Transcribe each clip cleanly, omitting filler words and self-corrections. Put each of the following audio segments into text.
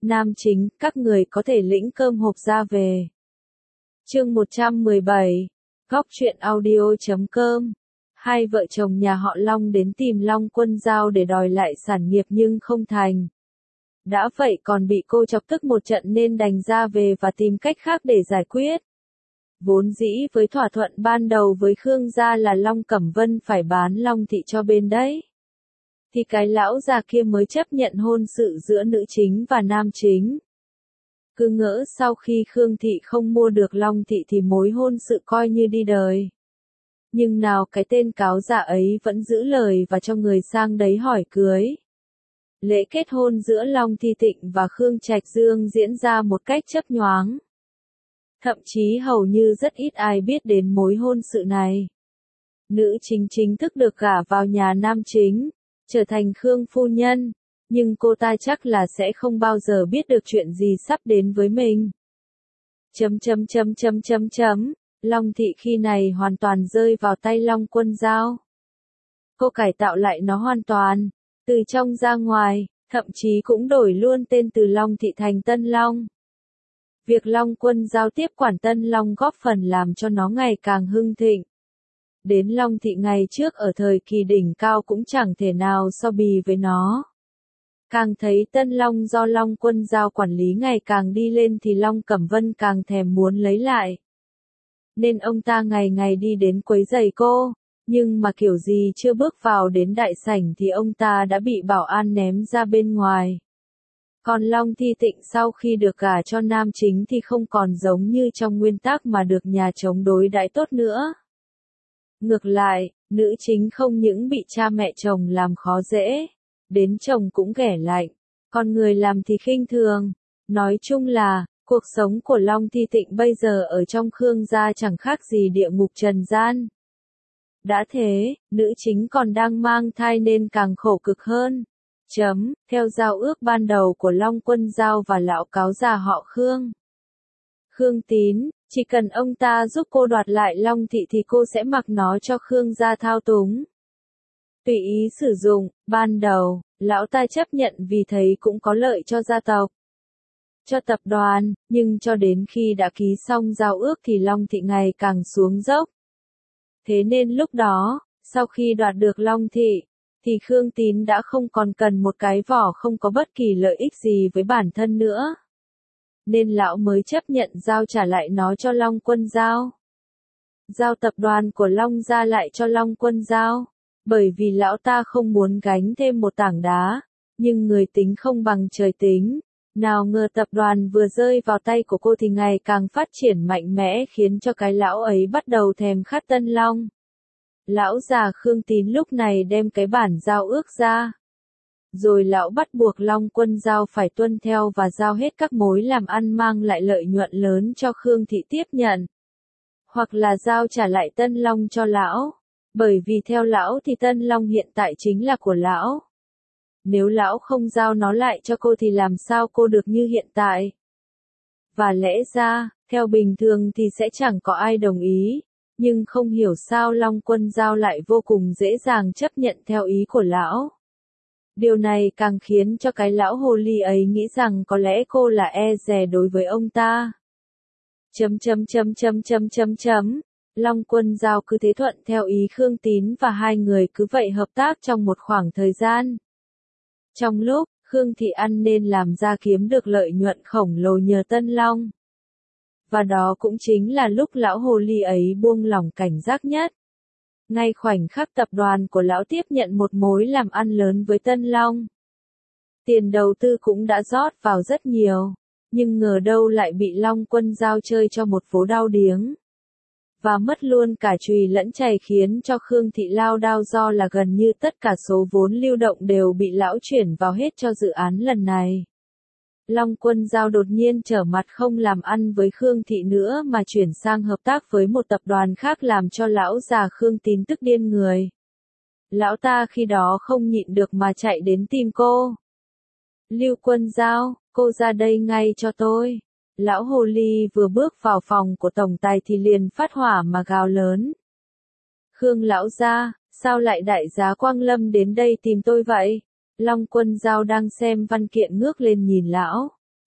Nam chính, các người có thể lĩnh cơm hộp ra về. Chương 117, Góc truyện audio.com. Hai vợ chồng nhà họ Long đến tìm Long Quân Giao để đòi lại sản nghiệp nhưng không thành. Đã vậy còn bị cô chọc tức một trận nên đành ra về và tìm cách khác để giải quyết. Vốn dĩ với thỏa thuận ban đầu với Khương gia là Long Cẩm Vân phải bán Long Thị cho bên đấy. Thì cái lão già kia mới chấp nhận hôn sự giữa nữ chính và nam chính. Cứ ngỡ sau khi Khương Thị không mua được Long Thị thì mối hôn sự coi như đi đời. Nhưng nào cái tên cáo già ấy vẫn giữ lời và cho người sang đấy hỏi cưới. Lễ kết hôn giữa Long Thi Tịnh và Khương Trạch Dương diễn ra một cách chớp nhoáng. Thậm chí hầu như rất ít ai biết đến mối hôn sự này. Nữ chính chính thức được gả vào nhà nam chính, trở thành Khương phu nhân, nhưng cô ta chắc là sẽ không bao giờ biết được chuyện gì sắp đến với mình. Long Thị khi này hoàn toàn rơi vào tay Long Quân Giao. Cô cải tạo lại nó hoàn toàn, từ trong ra ngoài, thậm chí cũng đổi luôn tên từ Long Thị thành Tân Long. Việc Long Quân Giao tiếp quản Tân Long góp phần làm cho nó ngày càng hưng thịnh. Đến Long Thị ngày trước ở thời kỳ đỉnh cao cũng chẳng thể nào so bì với nó. Càng thấy Tân Long do Long Quân Giao quản lý ngày càng đi lên thì Long Cẩm Vân càng thèm muốn lấy lại. Nên ông ta ngày ngày đi đến quấy rầy cô, nhưng mà kiểu gì chưa bước vào đến đại sảnh thì ông ta đã bị bảo an ném ra bên ngoài. Còn Long Thi Tịnh sau khi được gả cho nam chính thì không còn giống như trong nguyên tắc mà được nhà chồng đối đãi tốt nữa. Ngược lại, nữ chính không những bị cha mẹ chồng làm khó dễ, đến chồng cũng ghẻ lạnh, còn người làm thì khinh thường. Nói chung là, cuộc sống của Long Thi Tịnh bây giờ ở trong Khương gia chẳng khác gì địa ngục trần gian. Đã thế, nữ chính còn đang mang thai nên càng khổ cực hơn. Theo giao ước ban đầu của Long Quân Giao và lão cáo già họ Khương. Khương Tín, chỉ cần ông ta giúp cô đoạt lại Long Thị thì cô sẽ mặc nó cho Khương gia thao túng. Tùy ý sử dụng, ban đầu, lão ta chấp nhận vì thấy cũng có lợi cho gia tộc, cho tập đoàn, nhưng cho đến khi đã ký xong giao ước thì Long Thị ngày càng xuống dốc. Thế nên lúc đó, sau khi đoạt được Long Thị, thì Khương Tín đã không còn cần một cái vỏ không có bất kỳ lợi ích gì với bản thân nữa. Nên lão mới chấp nhận giao trả lại nó cho Long Quân Giao. Giao tập đoàn của Long gia lại cho Long Quân Giao, bởi vì lão ta không muốn gánh thêm một tảng đá, nhưng người tính không bằng trời tính. Nào ngờ tập đoàn vừa rơi vào tay của cô thì ngày càng phát triển mạnh mẽ khiến cho cái lão ấy bắt đầu thèm khát Tân Long. Lão già Khương Tín lúc này đem cái bản giao ước ra. Rồi lão bắt buộc Long Quân Giao phải tuân theo và giao hết các mối làm ăn mang lại lợi nhuận lớn cho Khương Thị tiếp nhận. Hoặc là giao trả lại Tân Long cho lão. Bởi vì theo lão thì Tân Long hiện tại chính là của lão. Nếu lão không giao nó lại cho cô thì làm sao cô được như hiện tại? Và lẽ ra, theo bình thường thì sẽ chẳng có ai đồng ý. Nhưng không hiểu sao Long Quân Giao lại vô cùng dễ dàng chấp nhận theo ý của lão. Điều này càng khiến cho cái lão hồ ly ấy nghĩ rằng có lẽ cô là e dè đối với ông ta. Long Quân Giao cứ thế thuận theo ý Khương Tín và hai người cứ vậy hợp tác trong một khoảng thời gian. Trong lúc, Khương Thị ăn nên làm ra kiếm được lợi nhuận khổng lồ nhờ Tân Long. Và đó cũng chính là lúc lão hồ ly ấy buông lỏng cảnh giác nhất. Ngay khoảnh khắc tập đoàn của lão tiếp nhận một mối làm ăn lớn với Tân Long. Tiền đầu tư cũng đã rót vào rất nhiều, nhưng ngờ đâu lại bị Long Quân Giao chơi cho một vố đau điếng. Và mất luôn cả chùy lẫn chày khiến cho Khương Thị lao đao do là gần như tất cả số vốn lưu động đều bị lão chuyển vào hết cho dự án lần này. Long Quân Giao đột nhiên trở mặt không làm ăn với Khương Thị nữa mà chuyển sang hợp tác với một tập đoàn khác làm cho lão già Khương Tín tức điên người. Lão ta khi đó không nhịn được mà chạy đến tìm cô. Lưu Quân Giao, cô ra đây ngay cho tôi. Lão hồ ly vừa bước vào phòng của tổng tài thì liền phát hỏa mà gào lớn. Khương lão gia, sao lại đại giá Quang Lâm đến đây tìm tôi vậy? Long Quân Giao đang xem văn kiện ngước lên nhìn lão.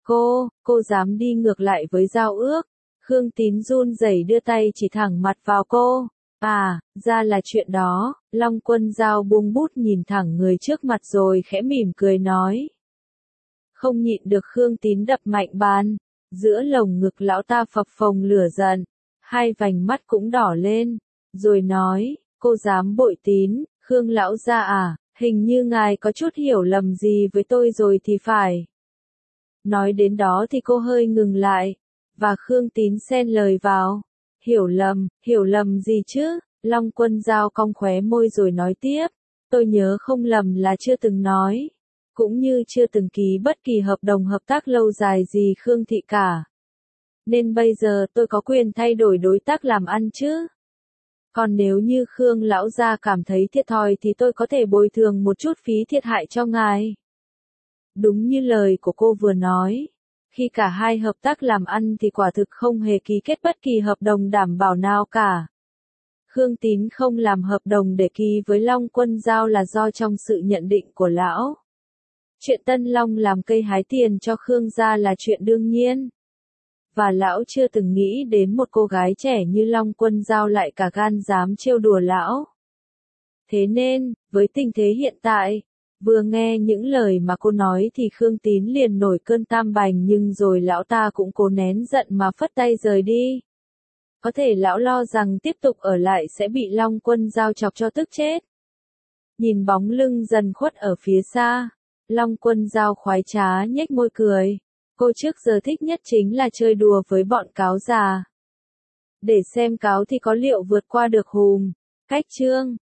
Cô dám đi ngược lại với giao ước. Khương Tín run rẩy đưa tay chỉ thẳng mặt vào cô. À, ra là chuyện đó. Long Quân Dao buông bút nhìn thẳng người trước mặt rồi khẽ mỉm cười nói. Không nhịn được Khương Tín đập mạnh bàn. Giữa lồng ngực lão ta phập phồng lửa giận. Hai vành mắt cũng đỏ lên. Rồi nói, cô dám bội Tín, Khương lão gia à, hình như ngài có chút hiểu lầm gì với tôi rồi thì phải. Nói đến đó thì cô hơi ngừng lại. Và Khương Tín xen lời vào. Hiểu lầm gì chứ? Long Quân Dao cong khóe môi rồi nói tiếp. Tôi nhớ không lầm là chưa từng nói. Cũng như chưa từng ký bất kỳ hợp đồng hợp tác lâu dài gì Khương thị cả. Nên bây giờ tôi có quyền thay đổi đối tác làm ăn chứ? Còn nếu như Khương lão gia cảm thấy thiệt thòi thì tôi có thể bồi thường một chút phí thiệt hại cho ngài. Đúng như lời của cô vừa nói. Khi cả hai hợp tác làm ăn thì quả thực không hề ký kết bất kỳ hợp đồng đảm bảo nào cả. Khương Tín không làm hợp đồng để ký với Long Quân Dao là do trong sự nhận định của lão. Chuyện Tân Long làm cây hái tiền cho Khương gia là chuyện đương nhiên. Và lão chưa từng nghĩ đến một cô gái trẻ như Long Quân Dao lại cả gan dám trêu đùa lão. Thế nên, với tình thế hiện tại, vừa nghe những lời mà cô nói thì Khương Tín liền nổi cơn tam bành nhưng rồi lão ta cũng cố nén giận mà phất tay rời đi. Có thể lão lo rằng tiếp tục ở lại sẽ bị Long Quân Dao chọc cho tức chết. Nhìn bóng lưng dần khuất ở phía xa, Long Quân Dao khoái trá nhếch môi cười. Cô trước giờ thích nhất chính là chơi đùa với bọn cáo già. Để xem cáo thì có liệu vượt qua được Hùm. Cách chương